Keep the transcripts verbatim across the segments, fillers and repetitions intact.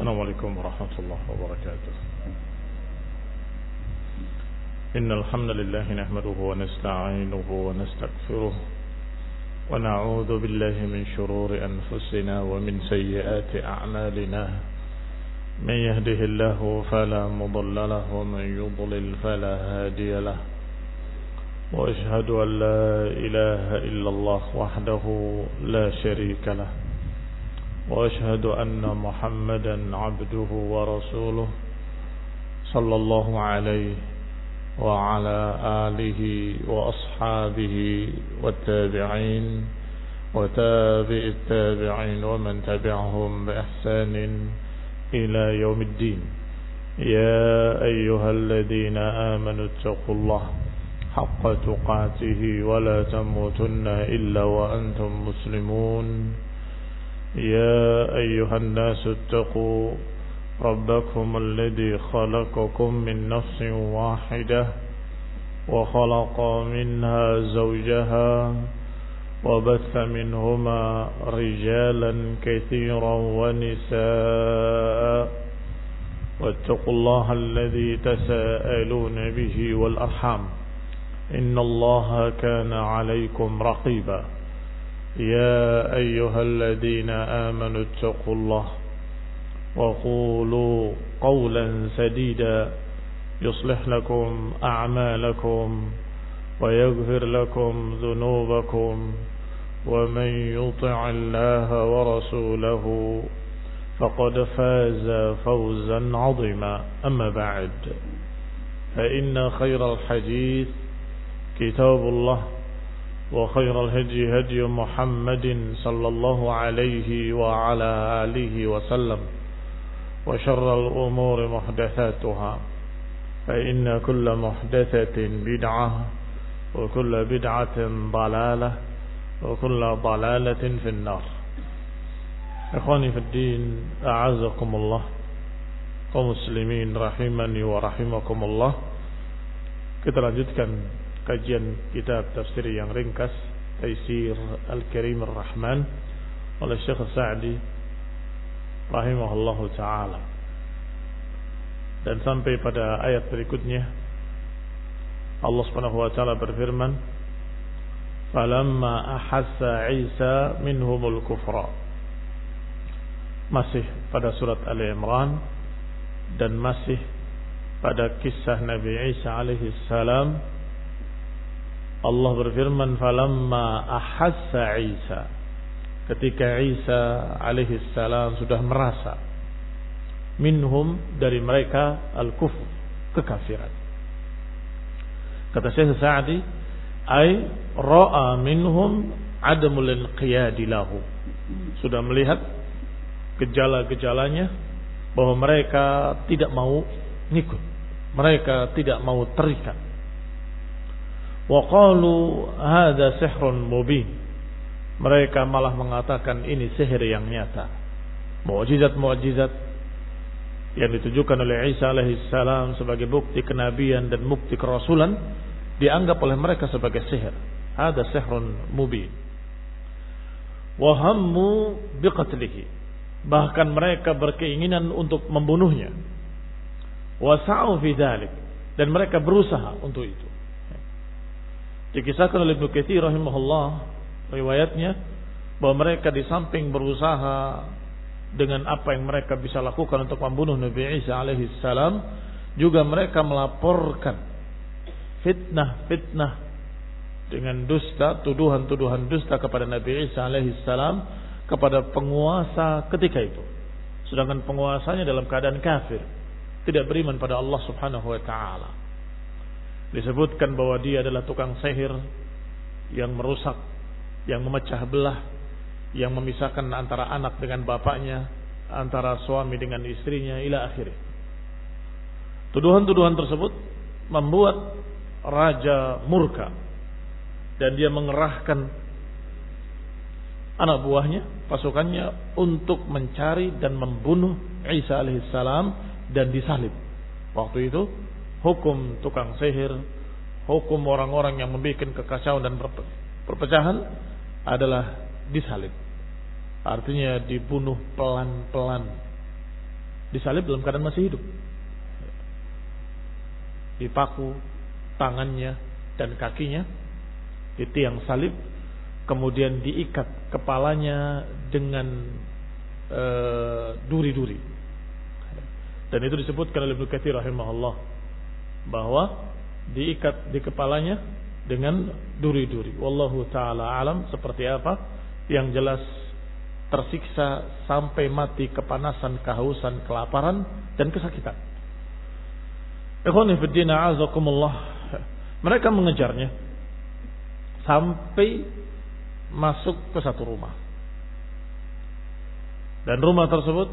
السلام عليكم ورحمة الله وبركاته. إن الحمد لله نحمده ونستعينه ونستغفره ونعوذ بالله من شرور أنفسنا ومن سيئات أعمالنا. من يهده الله فلا مضل له ومن يضلل فلا هادي له. وأشهد أن لا إله إلا الله وحده لا شريك له. وأشهد أن محمدا عبده ورسوله صلى الله عليه وعلى آله وأصحابه والتابعين وتابع التابعين ومن تبعهم بإحسان إلى يوم الدين. يا أيها الذين آمنوا اتقوا الله حق تقاته ولا تموتن إلا وأنتم مسلمون. يا أيها الناس اتقوا ربكم الذي خلقكم من نفس واحدة وخلق منها زوجها وبث منهما رجالا كثيرا ونساء واتقوا الله الذي تساءلون به والأرحام إن الله كان عليكم رقيبا. يا أيها الذين آمنوا اتقوا الله وقولوا قولا سديدا يصلح لكم أعمالكم ويغفر لكم ذنوبكم ومن يطع الله ورسوله فقد فاز فوزا عظيما. أما بعد فإن خير الحديث كتاب الله وخير الهدي هدي محمد صلى الله عليه وعلى آله وسلم وشر الأمور محدثاتها فإن كل محدثة بدعة وكل بدعة ضلالة وكل ضلالة في النار. إخواني في الدين أعزكم الله ومسلمين رحمني ورحمكم الله. Kita lanjutkan kajian kitab tafsir yang ringkas Taisir Al-Karim Ar-Rahman oleh Syekh Sa'di rahimahullahu ta'ala, dan sampai pada ayat berikutnya Allah Subhanahu wa ta'ala berfirman, falamma ahassa Isa minhumul kufra. Masih pada surat Ali Imran dan masih pada kisah Nabi Isa alaihi salam. Allah berfirman, falamma ahassa Isa, ketika Isa alaihi salam sudah merasa, minhum, dari mereka, al-kufr, kekafiran. Kata Syekh Sa'di, ay ra'a minhum adamul inqiyadi lahu, sudah melihat gejala-gejalanya bahwa mereka tidak mau ngikut, mereka tidak mau terikat. Wa qalu hadza sihrun mubin, mereka malah mengatakan ini sihir yang nyata. Mukjizat-mukjizat yang ditujukan oleh Isa alaihi salam sebagai bukti kenabian dan bukti kerasulan dianggap oleh mereka sebagai sihir. Hadza sihrun mubin. Wa hammu biqatlihi, bahkan mereka berkeinginan untuk membunuhnya. Wa sa'u fi dzalik, dan mereka berusaha untuk itu. Dikisahkan oleh Ibnu Katsir rahimahullah riwayatnya bahwa mereka di samping berusaha dengan apa yang mereka bisa lakukan untuk membunuh Nabi Isa alaihi salam, juga mereka melaporkan fitnah-fitnah dengan dusta, tuduhan-tuduhan dusta kepada Nabi Isa alaihi salam kepada penguasa ketika itu, sedangkan penguasanya dalam keadaan kafir, tidak beriman pada Allah Subhanahu wa taala. Disebutkan bahwa dia adalah tukang sihir yang merusak, yang memecah belah, yang memisahkan antara anak dengan bapaknya, antara suami dengan istrinya, ila akhirnya. Tuduhan-tuduhan tersebut membuat raja murka, dan dia mengerahkan anak buahnya, pasukannya, untuk mencari dan membunuh Isa alaihissalam dan disalib. Waktu itu hukum tukang sihir, hukum orang-orang yang membuat kekacauan dan perpecahan adalah disalib. Artinya dibunuh pelan-pelan disalib dalam keadaan masih hidup. Dipaku tangannya dan kakinya di tiang salib, kemudian diikat kepalanya dengan e, duri-duri. Dan itu disebutkan oleh Ibnu Katsir rahimahullah bahwa diikat di kepalanya dengan duri-duri. Wallahu taala alam seperti apa, yang jelas tersiksa sampai mati kepanasan, kehausan, kelaparan dan kesakitan. Ikhwani fid din a'azakumullah. Mereka mengejarnya sampai masuk ke satu rumah. Dan rumah tersebut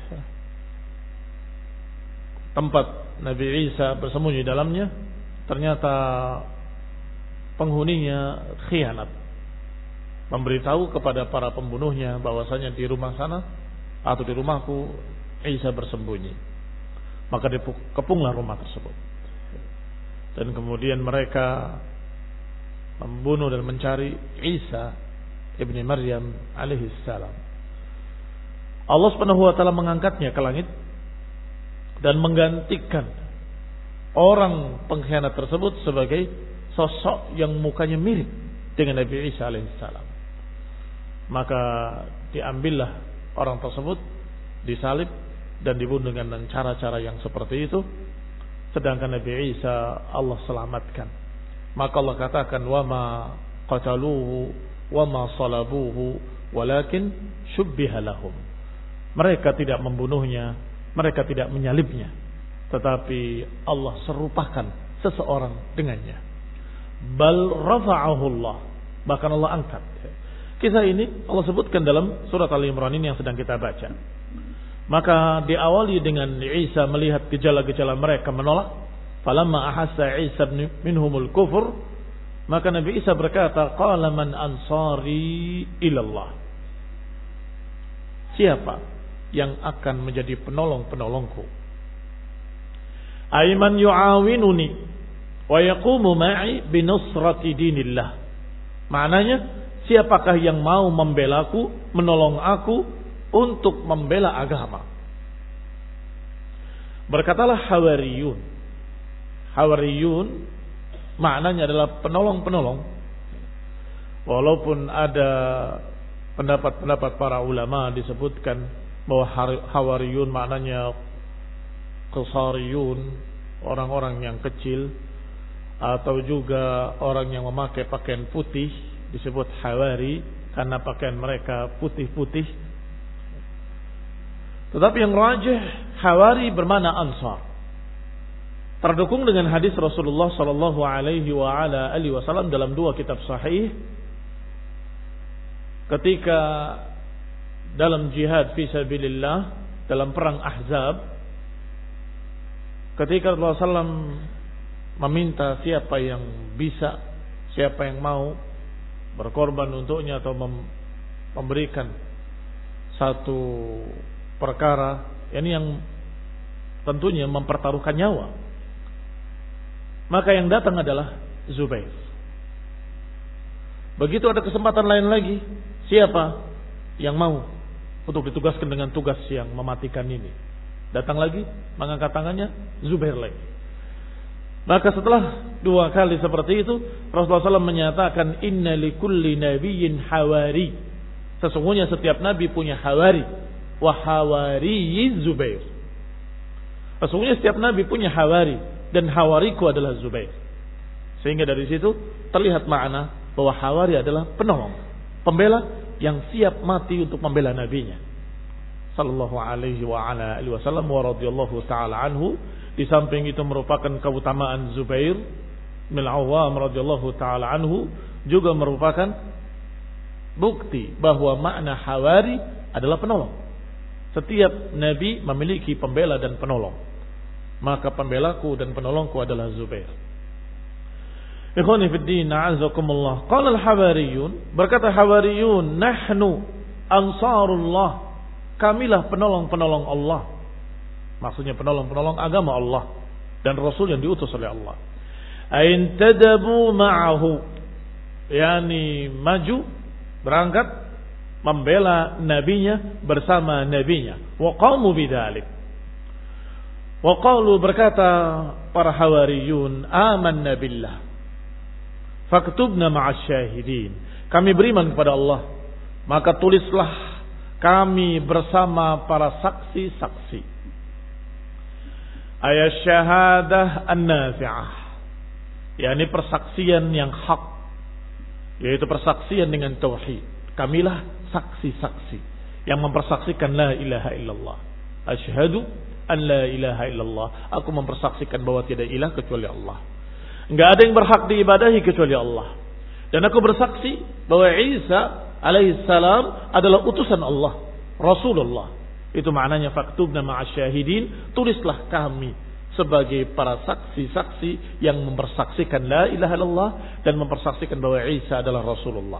tempat Nabi Isa bersembunyi dalamnya, ternyata penghuninya khianat, memberitahu kepada para pembunuhnya bahwasanya di rumah sana atau di rumahku Isa bersembunyi. Maka dikepunglah rumah tersebut. Dan kemudian mereka membunuh dan mencari Isa ibni Maryam alaihi salam. Allah Subhanahu wa taala mengangkatnya ke langit dan menggantikan orang pengkhianat tersebut sebagai sosok yang mukanya mirip dengan Nabi Isa alaihissalam. Maka diambillah orang tersebut, disalib dan dibunuh dengan cara-cara yang seperti itu. Sedangkan Nabi Isa Allah selamatkan. Maka Allah katakan, wa ma qataluhu wa ma salabuhu walakin syubbiha lahum. Mereka tidak membunuhnya, mereka tidak menyalibnya, tetapi Allah serupakan seseorang dengannya. Bal rafa'ahu Allah, bahkan Allah angkat. Kisah ini Allah sebutkan dalam surat Al-Imran ini yang sedang kita baca. Maka diawali dengan Isa melihat gejala-gejala mereka menolak. Falamma ahassa Isa minhumul kufur, maka Nabi Isa berkata, qala man ansari ilallah. Siapa yang akan menjadi penolong-penolongku? Aiman yu'awinuni wa yaqumu ma'i binusrati dinillah. Maknanya, siapakah yang mau membelaku, menolong aku untuk membela agama? Berkatalah Hawariyun. Hawariyun maknanya adalah penolong-penolong. Walaupun ada pendapat-pendapat para ulama disebutkan bahwa Hawariyun maknanya Qusariyun, orang-orang yang kecil, atau juga orang yang memakai pakaian putih disebut Hawari karena pakaian mereka putih-putih. Tetapi yang rajih, Hawari bermakna Ansar. Terdukung dengan hadis Rasulullah sallallahu alaihi wa ala alihi wasallam dalam dua kitab sahih, ketika dalam jihad fi sabilillah, dalam perang Ahzab, ketika Rasulullah sallallahu alaihi wasallam meminta siapa yang bisa, siapa yang mau berkorban untuknya atau memberikan satu perkara, ini yang tentunya mempertaruhkan nyawa, maka yang datang adalah Zubair. Begitu ada kesempatan lain lagi, siapa yang mau untuk ditugaskan dengan tugas yang mematikan ini, datang lagi, mengangkat tangannya Zubair lagi. Maka setelah dua kali seperti itu, Rasulullah shallallahu alaihi wasallam menyatakan, inna likulli nabiyyin hawari. Sesungguhnya setiap nabi punya hawari. Wa hawari Zubair. Sesungguhnya setiap nabi punya hawari, dan hawariku adalah Zubair. Sehingga dari situ terlihat makna bahwa hawari adalah penolong, pembela yang siap mati untuk membela nabinya sallallahu alaihi wa ala alihi wasallam wa radhiyallahu taala anhu. Di samping itu merupakan keutamaan Zubair bin Awwam radhiyallahu taala anhu, juga merupakan bukti bahwa makna hawari adalah penolong. Setiap nabi memiliki pembela dan penolong, maka pembelaku dan penolongku adalah Zubair. Ikhwani fid din, a'azakumullah. Qala al-hawariyun, berkata hawariyun, nahnu ansarullah, kamilah penolong-penolong Allah. Maksudnya penolong-penolong agama Allah dan Rasul yang diutus oleh Allah. Ain tadabu ma'ahu, yani maju, berangkat membela nabinya bersama nabinya. Wa qamu bidzalik, Wa qalu, berkata para hawariyun, amanna billah faktubna ma'asy syahidin. Kami beriman kepada Allah, maka tulislah kami bersama para saksi-saksi. Ayat syahadah an-nafi'ah, yakni persaksian yang hak, yaitu persaksian dengan tauhid. Kamilah saksi-saksi yang mempersaksikan la ilaha illallah. Asyhadu an la ilaha illallah. Aku mempersaksikan bahwa tidak ilah kecuali Allah. Enggak ada yang berhak diibadahi kecuali Allah. Dan aku bersaksi bahwa Isa alaihissalam adalah utusan Allah, Rasulullah. Itu maknanya faktubna ma'asy syahidin, tulislah kami sebagai para saksi-saksi yang mempersaksikan la ilaha illallah dan mempersaksikan bahwa Isa adalah Rasulullah.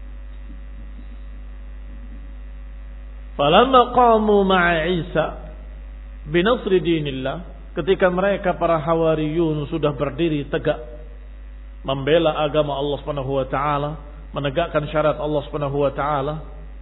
Falamma qamu ma'a Isa binasri dinillah, ketika mereka para hawariyun sudah berdiri tegak membela agama Allah Subhanahu wa taala, menegakkan syariat Allah Subhanahu wa taala,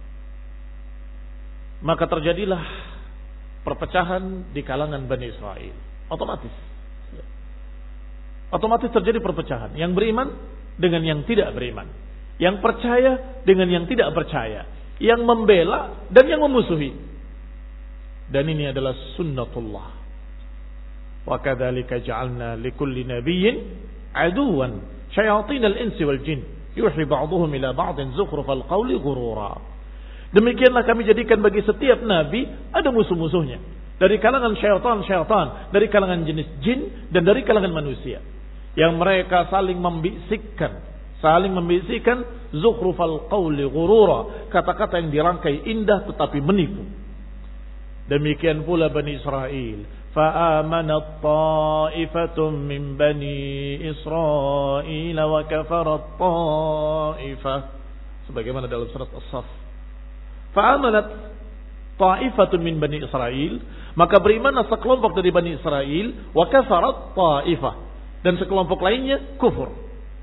maka terjadilah perpecahan di kalangan Bani Israel. Otomatis Otomatis terjadi perpecahan. Yang beriman dengan yang tidak beriman, yang percaya dengan yang tidak percaya, yang membela dan yang memusuhi. Dan ini adalah sunnatullah. Wa kadzalika ja'alna likulli nabiyyin aduwan syayatinal insi wal jin yuhi ba'dhum ila ba'din zukhrufal qawli ghurura. Demikianlah kami jadikan bagi setiap nabi ada musuh-musuhnya, dari kalangan syaitan-syaitan, dari kalangan jenis jin dan dari kalangan manusia, yang mereka saling membisikkan, saling membisikkan zukhrufal qawli ghurura, kata-kata yang dirangkai indah tetapi menipu. Demikian pula Bani Israel, fa'amanat ta'ifatun min Bani Israel wa kafarat ta'ifah, sebagaimana dalam surat As-Saff. Fa'amanat ta'ifatun min Bani Israel, maka berimanlah sekelompok dari Bani Israel, wa kafarat ta'ifah, dan sekelompok lainnya kufur.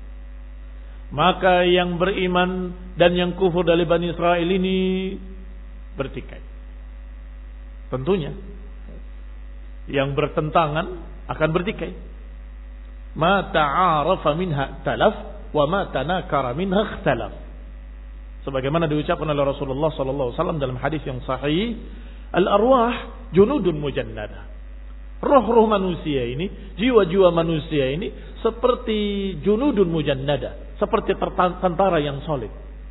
Maka yang beriman dan yang kufur dari Bani Israel ini bertikai. Tentunya yang bertentangan akan bertikai. Ma ta'arafa minha talaf wa ma tanakara minha ikhtalaf. Sebagaimana diucapkan oleh Rasulullah sallallahu alaihi wasallam dalam hadis yang sahih, al-arwah junudun mujannada. Roh-roh manusia ini, jiwa-jiwa manusia ini seperti junudun mujannada, seperti tentara yang solid.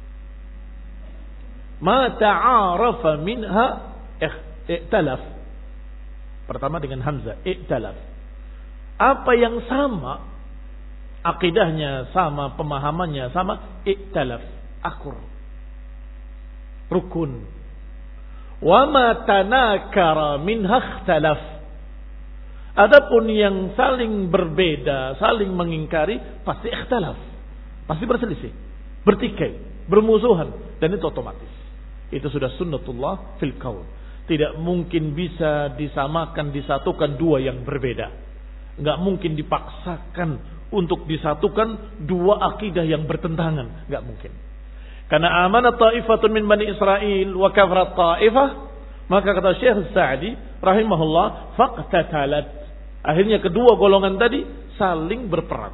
Ma ta'arafa minha iktalaf. Pertama dengan hamzah, iktalaf. Apa yang sama, akidahnya sama, pemahamannya sama, iktalaf, akur, rukun. Wa ma tanakara minha ikhtalaf. Adapun yang saling berbeda, saling mengingkari, pasti ikhtalaf, pasti berselisih, bertikai, bermusuhan, dan itu otomatis. Itu sudah sunnatullah fil kaun. Tidak mungkin bisa disamakan, disatukan dua yang berbeda. Enggak mungkin dipaksakan untuk disatukan dua akidah yang bertentangan. Enggak mungkin. Karena amanat ta'ifatun min Bani Israel wa kafarat ta'ifah, maka kata Syekh Sa'di rahimahullah, faqtatalat. Akhirnya kedua golongan tadi saling berperang.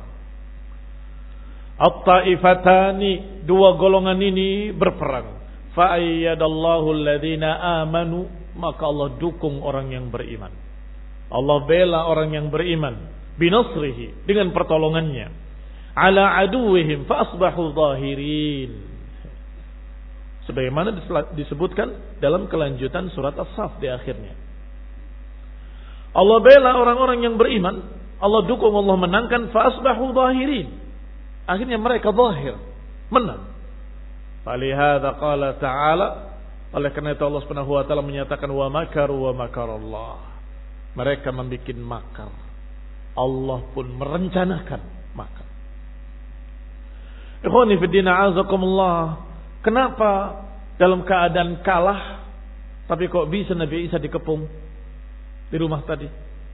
At-ta'ifatani, dua golongan ini berperang. Fa'ayyadallahu alladhina amanu, maka Allah dukung orang yang beriman. Allah bela orang yang beriman binasrihi, dengan pertolongannya, ala aduwihim fa asbahu zahirin. Sebagaimana disebutkan dalam kelanjutan surat As-Saff di akhirnya. Allah bela orang-orang yang beriman, Allah dukung, Allah menangkan, fa asbahu zahirin. Akhirnya mereka zahir, menang. Falihada qala ta'ala, oleh karena itu Allah Subhanahu wa taala menyatakan wa makaru wa makarallah. Mereka membuat makar, Allah pun merencanakan makar. Ikhwani fi din, a'azakumullah. Kenapa dalam keadaan kalah tapi kok bisa Nabi Isa dikepung di rumah tadi?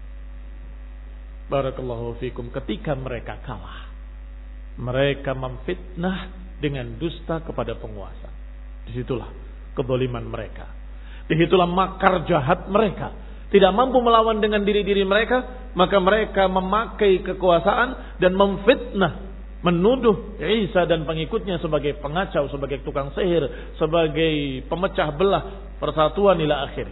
Barakallahu fikum. Ketika mereka kalah, mereka memfitnah dengan dusta kepada penguasa. Disitulah kezaliman mereka. Disitulah makar jahat mereka. tidak mampu melawan dengan diri-diri mereka, maka mereka memakai kekuasaan dan memfitnah, menuduh Isa dan pengikutnya sebagai pengacau, sebagai tukang sihir, sebagai pemecah belah persatuan ila akhir.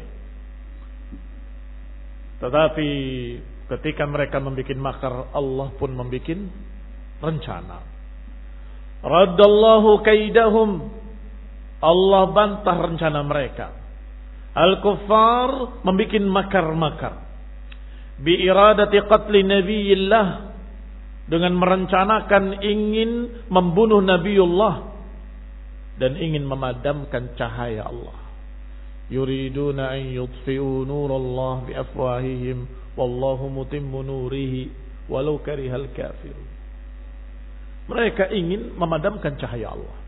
Tetapi ketika mereka membuat makar, Allah pun membuat rencana. Raddallahu kaidahum, Allah bantah rencana mereka. Al-kuffar membuat makar-makar bi iradati qatli nabiyillah, dengan merencanakan ingin membunuh Nabiullah dan ingin memadamkan cahaya Allah. Yuriduna an yutfi'u nurallah bi afwahihim wallahu mutimmu nurihi walau karihal kafirun. Mereka ingin memadamkan cahaya Allah,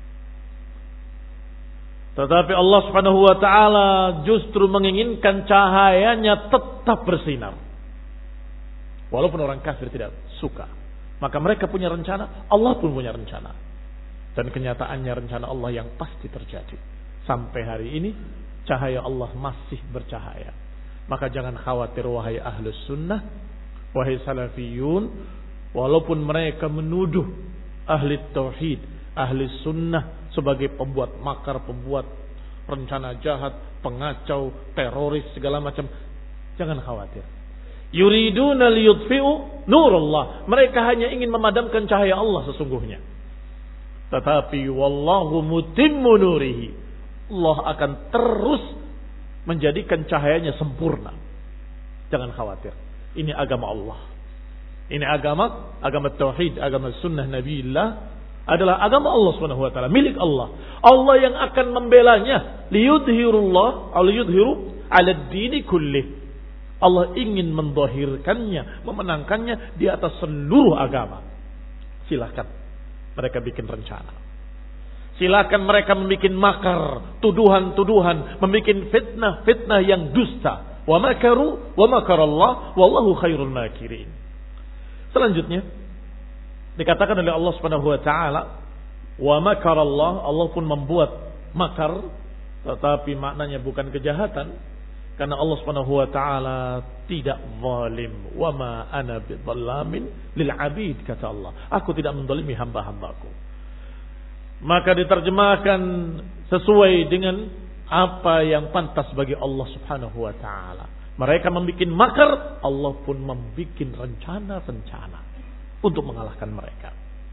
tetapi Allah Subhanahu wa taala justru menginginkan cahayanya tetap bersinar. Walaupun orang kafir tidak suka, maka mereka punya rencana, Allah pun punya rencana. Dan kenyataannya rencana Allah yang pasti terjadi. Sampai hari ini cahaya Allah masih bercahaya. Maka jangan khawatir wahai ahlus sunnah, wahai salafiyun, walaupun mereka menuduh ahli tauhid, ahli sunnah sebagai pembuat makar, pembuat rencana jahat, pengacau, teroris, segala macam, jangan khawatir. Yuriduna liyudfi'u nurullah, mereka hanya ingin memadamkan cahaya Allah sesungguhnya. Tetapi wallahu mutimmu nurihi, Allah akan terus menjadikan cahayanya sempurna. Jangan khawatir. Ini agama Allah. Ini agama, agama tauhid, agama sunnah Nabiullah adalah agama Allah Subhanahu wa taala, milik Allah. Allah yang akan membelanya, liyudhirullah, al yudhiru 'ala ad-dini kullih. Allah ingin mendahirkannya, memenangkannya di atas seluruh agama. Silakan mereka bikin rencana. Silakan mereka membuat makar, tuduhan-tuduhan, membuat fitnah-fitnah yang dusta. Wa makaru wa makarallah wallahu khairul makirin. Selanjutnya dikatakan oleh Allah Subhanahu wa taala, wa makarallah, Allah pun membuat makar, tetapi maknanya bukan kejahatan, karena Allah Subhanahu wa taala tidak zalim. Wa ma ana bidzallamin lil abid, kata Allah, aku tidak menzalimi hamba-hambaku. Maka diterjemahkan sesuai dengan apa yang pantas bagi Allah Subhanahu wa taala. Mereka membuat makar, Allah pun membuat rencana-rencana untuk mengalahkan mereka.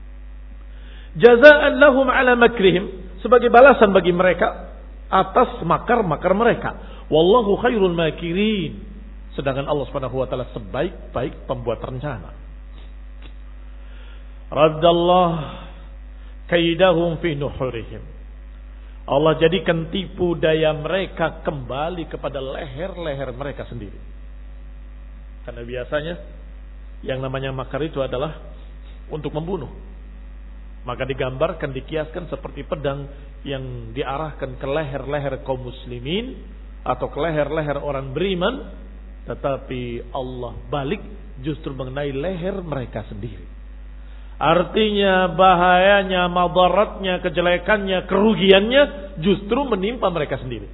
Jazaan lahum ala makrihim, sebagai balasan bagi mereka atas makar-makar mereka. Wallahu khairul makirin, sedangkan Allah Subhanahu wa taala sebaik-baik pembuat rencana. Raddallah kaidahum fi nuhurihim, Allah jadikan tipu daya mereka kembali kepada leher-leher mereka sendiri. Karena biasanya yang namanya makar itu adalah untuk membunuh. Maka digambarkan, dikiaskan seperti pedang yang diarahkan ke leher-leher kaum muslimin atau ke leher-leher orang beriman, tetapi Allah balik justru mengenai leher mereka sendiri. Artinya bahayanya, madaratnya, kejelekannya, kerugiannya justru menimpa mereka sendiri.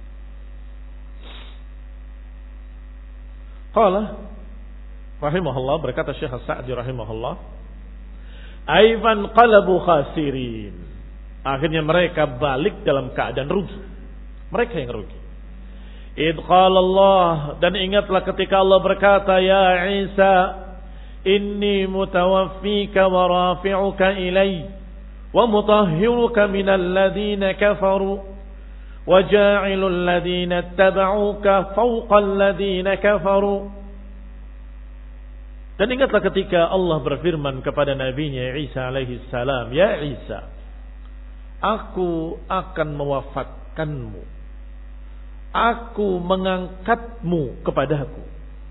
Qala rahimahullah, berkata Syekh As-Sa'di rahimahullah, aiban qalabu khasirin, akhirnya mereka balik dalam keadaan rugi. Mereka yang rugi. Idh qala Allah, dan ingatlah ketika Allah berkata, ya Isa, inni mutawaffika wa rafi'uka ilai wa mutahhiruka minal ladhina kafaru wa ja'ilul ladhina ittaba'uka fawqal ladhina kafaru. Dan ingatlah ketika Allah berfirman kepada nabinya Isa alaihi salam, ya Isa, aku akan mewafatkanmu, aku mengangkatmu kepadaku,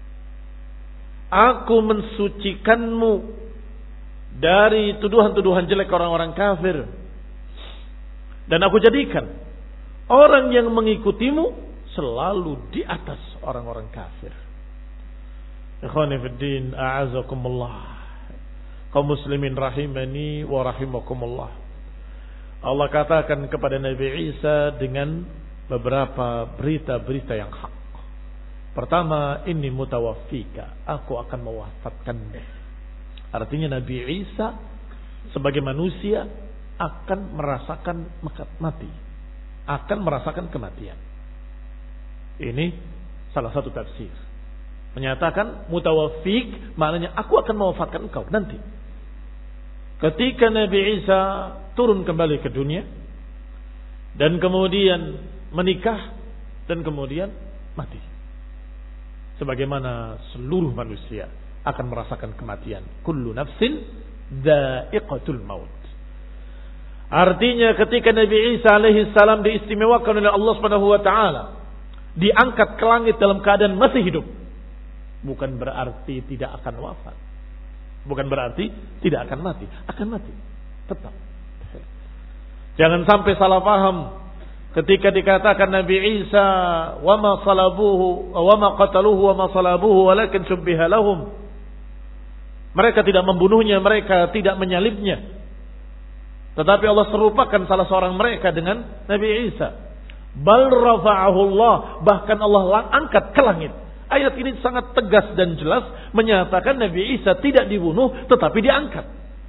aku mensucikanmu dari tuduhan-tuduhan jelek orang-orang kafir, dan aku jadikan orang yang mengikutimu selalu di atas orang-orang kafir. Ikhwani fiddin, a'azakumullah, kaum muslimin rahimani wa rahimakumullah. Allah katakan kepada Nabi Isa dengan beberapa berita-berita yang hak. Pertama, inni mutawaffika, aku akan mewafatkanmu. Artinya Nabi Isa sebagai manusia akan merasakan mati, akan merasakan kematian. Ini salah satu tafsir. Menyatakan mutawaffik maknanya aku akan mewafatkan engkau nanti. Ketika Nabi Isa turun kembali ke dunia dan kemudian menikah dan kemudian mati. Sebagaimana seluruh manusia akan merasakan kematian. Kullu nafsin dha'iqatul maut. Artinya ketika Nabi Isa alaihi salam diistimewakan oleh Allah Subhanahu wa taala, diangkat ke langit dalam keadaan masih hidup, bukan berarti tidak akan wafat. Bukan berarti tidak akan mati, akan mati tetap. Jangan sampai salah paham ketika dikatakan Nabi Isa wa ma salabuhu wa ma qataluhu wa ma salabuhu walakin syubbiha lahum. Mereka tidak membunuhnya, mereka tidak menyalibnya. Tetapi Allah serupakan salah seorang mereka dengan Nabi Isa. Bal rafa'ahu Allah, bahkan Allah angkat ke langit. Ayat ini sangat tegas dan jelas menyatakan Nabi Isa tidak dibunuh tetapi diangkat.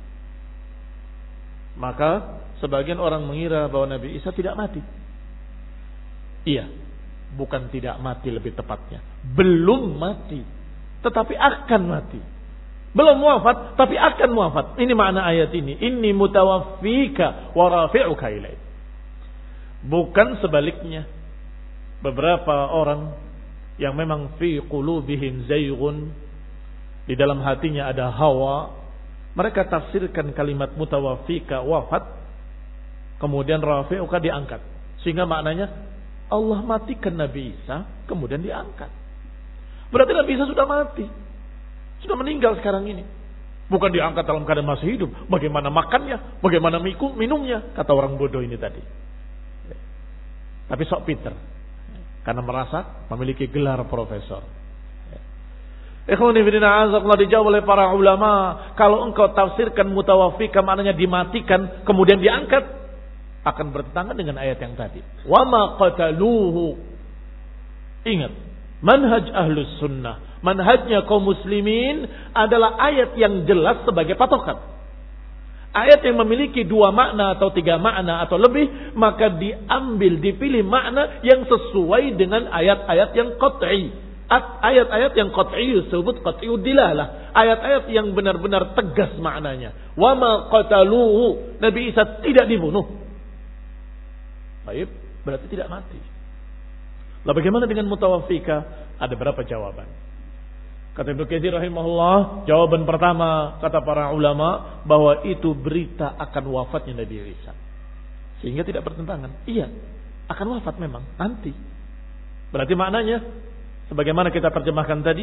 Maka sebagian orang mengira bahwa Nabi Isa tidak mati. Iya, bukan tidak mati lebih tepatnya. Belum mati, tetapi akan mati. Belum wafat, tapi akan wafat. Ini makna ayat ini. Inni mutawaffika wa rafi'uka ilaih. Bukan sebaliknya. Beberapa orang yang memang fi qulubihim zayghun, di dalam hatinya ada hawa, mereka tafsirkan kalimat mutawaffika wafat, kemudian rafi'uka diangkat. Sehingga maknanya Allah matikan Nabi Isa, kemudian diangkat. Berarti Nabi Isa sudah mati. Sudah meninggal sekarang ini. Bukan diangkat dalam keadaan masih hidup. Bagaimana makannya, bagaimana minumnya, kata orang bodoh ini tadi. Tapi sok pinter, karena merasa memiliki gelar profesor. Ikhwani fillah, azakallahu, dijawab oleh para ulama, kalau engkau tafsirkan mutawaffika maknanya dimatikan kemudian diangkat, akan bertentangan dengan ayat yang tadi. Wa ma qataluhu. Ingat, manhaj ahlus sunnah, manhajnya kaum muslimin adalah ayat yang jelas sebagai patokan. Ayat yang memiliki dua makna atau tiga makna atau lebih, maka diambil, dipilih makna yang sesuai dengan ayat-ayat yang qat'i. Ayat-ayat yang qat'i disebut qat'iud dilalah. Ayat-ayat yang benar-benar tegas maknanya. Wa ma qataluhu, Nabi Isa tidak dibunuh. Baik, berarti tidak mati. Lalu bagaimana dengan mutawaffika? Ada berapa jawaban? Kata Ibnu Katsir rahimahullah, jawaban pertama kata para ulama bahwa itu berita akan wafatnya Nabi Isa. Sehingga tidak bertentangan. Iya, akan wafat memang nanti. Berarti maknanya sebagaimana kita terjemahkan tadi,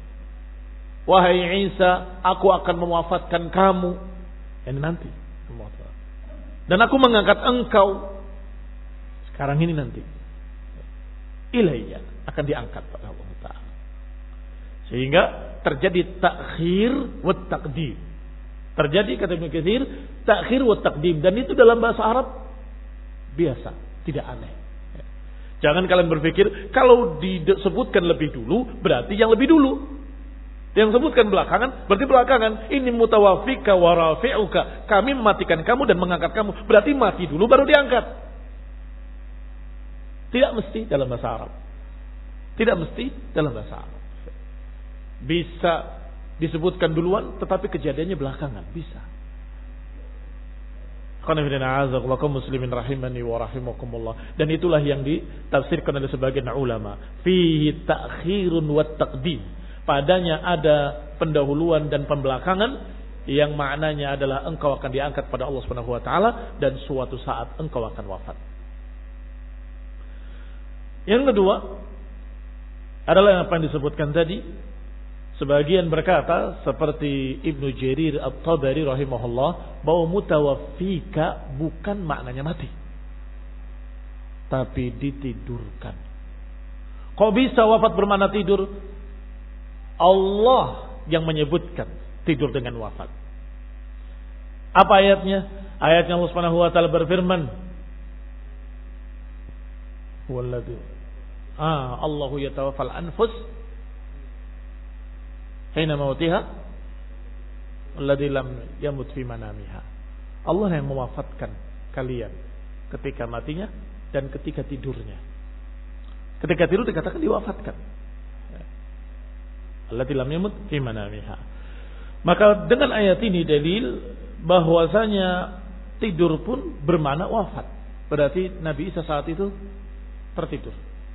wahai Isa, aku akan mewafatkan kamu. Ini nanti. Dan aku mengangkat engkau sekarang ini nanti. Ilayya, akan diangkat pada Allah Ta'ala. Sehingga terjadi takhir wa taqdim. Terjadi kata Ibnu Katsir takhir wa taqdim, dan itu dalam bahasa Arab biasa, tidak aneh. Jangan kalian berpikir kalau disebutkan lebih dulu berarti yang lebih dulu. Yang sebutkan belakangan berarti belakangan. Ini mutawaffika wa rafi'uka, kami mematikan kamu dan mengangkat kamu. Berarti mati dulu baru diangkat. Tidak mesti dalam bahasa Arab. Tidak mesti dalam bahasa Arab. Bisa disebutkan duluan tetapi kejadiannya belakangan, bisa. Qanifidina muslimin rahimani wa rahimakumullah. Dan itulah yang ditafsirkan oleh sebagian ulama, fihi ta'khirun wa taqdim. Padanya ada pendahuluan dan pembelakangan yang maknanya adalah engkau akan diangkat pada Allah Subhanahu wa taala dan suatu saat engkau akan wafat. Yang kedua adalah apa yang disebutkan tadi. Sebagian berkata seperti Ibnu Jarir At-Tabari rahimahullah bahwa mutawaffika bukan maknanya mati, tapi ditidurkan. Kok bisa wafat bermakna tidur? Allah yang menyebutkan tidur dengan wafat. Apa ayatnya? Ayatnya Allah Subhanahu wa taala berfirman, "Walladzi Ah, Allahu yatawaffal anfus hina mautiha alladzi lam yamut fi manamiha. Allah yang mewafatkan kalian ketika matinya dan ketika tidurnya. Ketika tidur dikatakan diwafatkan. Allati lam yamut fi manamiha. Maka dengan ayat ini dalil bahwasanya tidur pun bermakna wafat. Berarti Nabi Isa saat itu tertidur.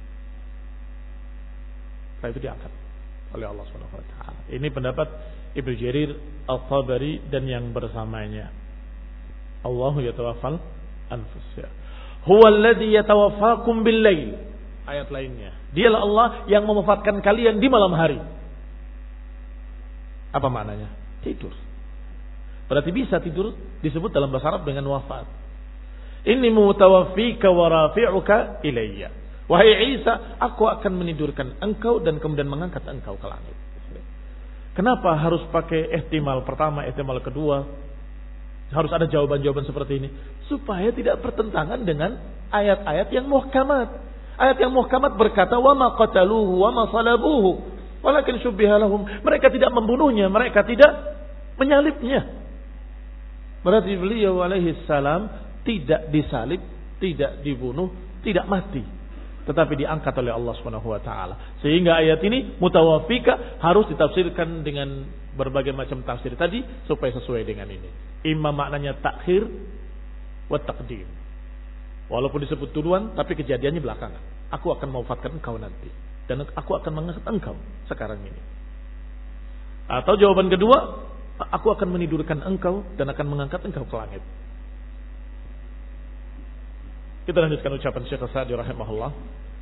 Setelah itu diangkat oleh Allah Subhanahu wa taala. Ini pendapat Ibnu Jarir Al-Tabari dan yang bersamanya. Allahu yatawaffal anfus. Huwa alladhi yatawaffakum bil-lail. Ayat lainnya. Dialah Allah yang mewafatkan kalian di malam hari. Apa maknanya? Tidur. Berarti bisa tidur disebut dalam bahasa Arab dengan wafat. Inni mutawaffika wa rafi'uka ilayya. Wahai Isa, aku akan menidurkan engkau dan kemudian mengangkat engkau ke langit. Kenapa harus pakai ihtimal pertama, ihtimal kedua? Harus ada jawaban-jawaban seperti ini supaya tidak bertentangan dengan ayat-ayat yang muhkamat. Ayat yang muhkamat berkata wa ma qataluhu wa ma salabuhu walakin syubbiha lahum. Mereka tidak membunuhnya, mereka tidak menyalibnya. Berarti beliau alaihi salam tidak disalib, tidak dibunuh, tidak mati, tetapi diangkat oleh Allah Subhanahu wa taala. Sehingga ayat ini mutawaffika harus ditafsirkan dengan berbagai macam tafsir tadi supaya sesuai dengan ini. Imam maknanya takhir wa taqdim. Walaupun disebut duluan tapi kejadiannya belakangan. Aku akan mewafatkan engkau nanti dan aku akan mengangkat engkau sekarang ini. Atau jawaban kedua, aku akan menidurkan engkau dan akan mengangkat engkau ke langit. Kita lanjutkan ucapan Syekh Sa'di rahimahullah.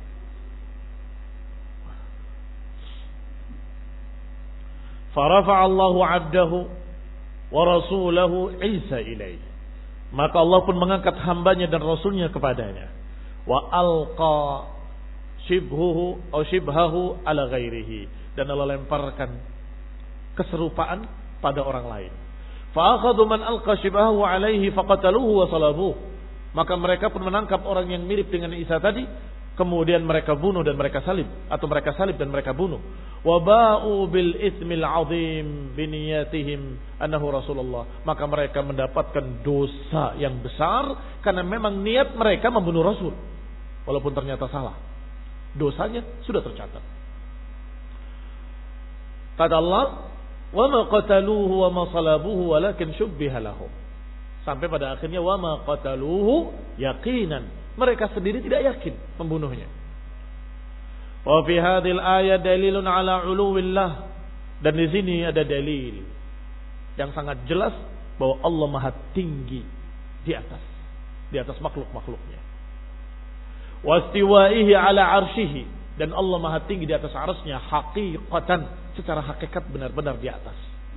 Farafa'a Allahu 'abdahu wa rasulahu Isa ilaihi. Maka Allah pun mengangkat hambanya dan rasulnya kepadanya. Wa alqa shibhuhu atau shibhahu ala ghairihi. Dan Allah lemparkan keserupaan pada orang lain. Fa akhadhu man alqa shibhahu alaihi faqataluhu wa salabuhu. Maka mereka pun menangkap orang yang mirip dengan Isa tadi, kemudian mereka bunuh dan mereka salib, atau mereka salib dan mereka bunuh. Wa ba'u bil itsmil 'adzim bi niyatihim annahu Rasulullah. Maka mereka mendapatkan dosa yang besar karena memang niat mereka membunuh Rasul. Walaupun ternyata salah. Dosanya sudah tercatat. Kata Allah, "Wa ma qataluhu wa ma salabuhu walakin syubbiha lahum." Sampai pada akhirnya wa ma qataluhu yaqinan. Mereka sendiri tidak yakin membunuhnya. Wa fi hadhil ayat dalilun ala uluwillah. Dan di sini ada dalil yang sangat jelas bahwa Allah Maha tinggi di atas di atas makhluk-makhluknya. Wastiwaihi ala arsyihi, dan Allah Maha tinggi di atas arsy-Nya haqiqatan, secara hakikat benar-benar di atas.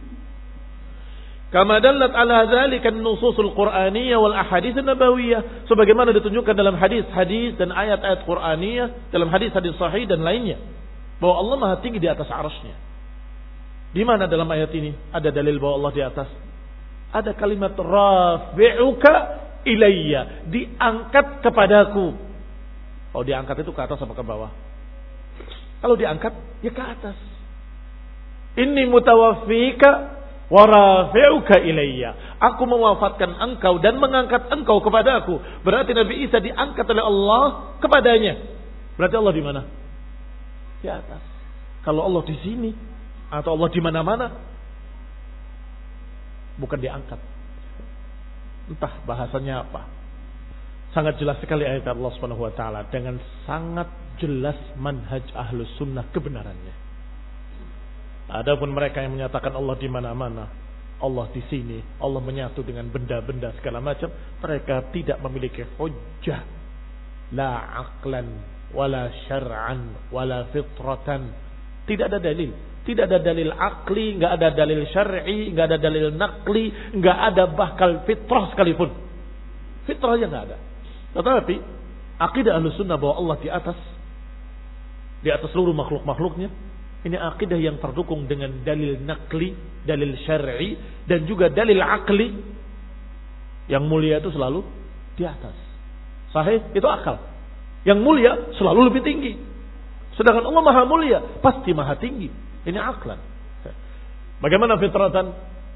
Kama dallat ala dzalika an-nususul Qur'aniyah wal ahadits an-nabawiyah, sebagaimana ditunjukkan dalam hadis-hadis dan ayat-ayat Qur'aniyah, dalam hadis-hadis sahih dan lainnya, bahwa Allah Maha tinggi di atas arsy-Nya. Di mana dalam ayat ini ada dalil bahwa Allah di atas? Ada kalimat rafi'uka ilayya, diangkat kepadaku. Kalau diangkat itu ke atas apa ke bawah? Kalau diangkat ya ke atas. Inni mutawaffika wa rafi'uka ilayya. Aku mewafatkan engkau dan mengangkat engkau kepadaku. Berarti Nabi Isa diangkat oleh Allah kepadanya. Berarti Allah di mana? Di atas. Kalau Allah di sini atau Allah di mana-mana, bukan diangkat. Entah bahasanya apa. Sangat jelas sekali ayat Allah Subhanahu wa taala, dengan sangat jelas manhaj Ahlus Sunnah kebenarannya. Adapun mereka yang menyatakan Allah di mana-mana, Allah di sini, Allah menyatu dengan benda-benda segala macam, mereka tidak memiliki hujjah, la aqlan wala syar'an wala fitratan. Tidak ada dalil, tidak ada dalil akli, enggak ada dalil syar'i, enggak ada dalil naqli, enggak ada bahkan fitrah sekalipun. Fitrahnya enggak ada. Tetapi akidah Ahlus Sunnah bahwa Allah di atas, di atas seluruh makhluk-makhluknya, ini akidah yang terdukung dengan dalil naqli, dalil syar'i, dan juga dalil akli. Yang mulia itu selalu di atas. Sahih itu akal. Yang mulia selalu lebih tinggi. Sedangkan Allah maha mulia, pasti maha tinggi. Ini aklan. Bagaimana fitratan?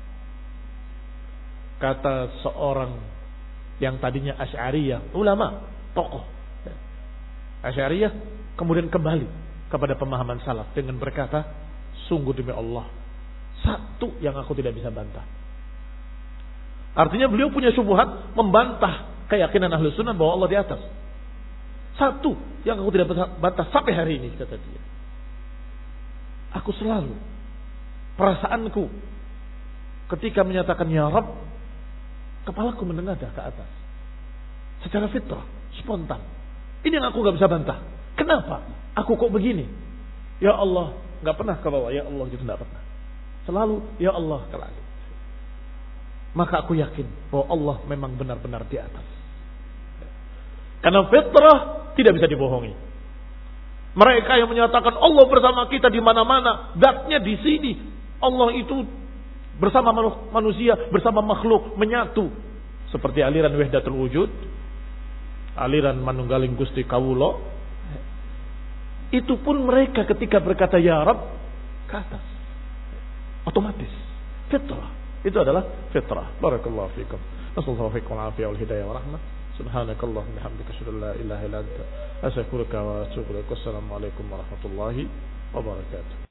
Kata seorang yang tadinya Asy'ariyah, ulama, tokoh Asy'ariyah, kemudian kembali kepada pemahaman salaf dengan berkata, sungguh demi Allah, satu yang aku tidak bisa bantah. Artinya beliau punya syubhat membantah keyakinan ahlu sunnah bahwa Allah di atas. Satu yang aku tidak bisa bantah sampai hari ini, kata dia. Aku selalu, perasaanku ketika menyatakan ya Rabb, kepalaku menengadah ke atas. Secara fitrah, spontan. Ini yang aku gak bisa bantah. Kenapa? Aku kok begini? Ya Allah, gak pernah ke bawah. Ya Allah, gitu gak pernah. Selalu, ya Allah, ke langit. Maka aku yakin bahwa Allah memang benar-benar di atas. Karena fitrah tidak bisa dibohongi. Mereka yang menyatakan Allah bersama kita di mana-mana, zatnya di sini. Allah itu bersama manusia, bersama makhluk, menyatu. Seperti aliran Wahdatul Wujud, aliran Manunggaling Gusti Kawula. Itu pun mereka ketika berkata ya Rabb, ke atas. Otomatis. Fitrah. Itu adalah fitrah. Barakallahu fikum. Nasallahu fikum al-afiyah wal hidayah wa rahmah. Subhanakallahumma bihamdika asyhadu an la ilaha illa anta astaghfiruka wa atubu ilaik. Wassalamu alaikum warahmatullahi wabarakatuh.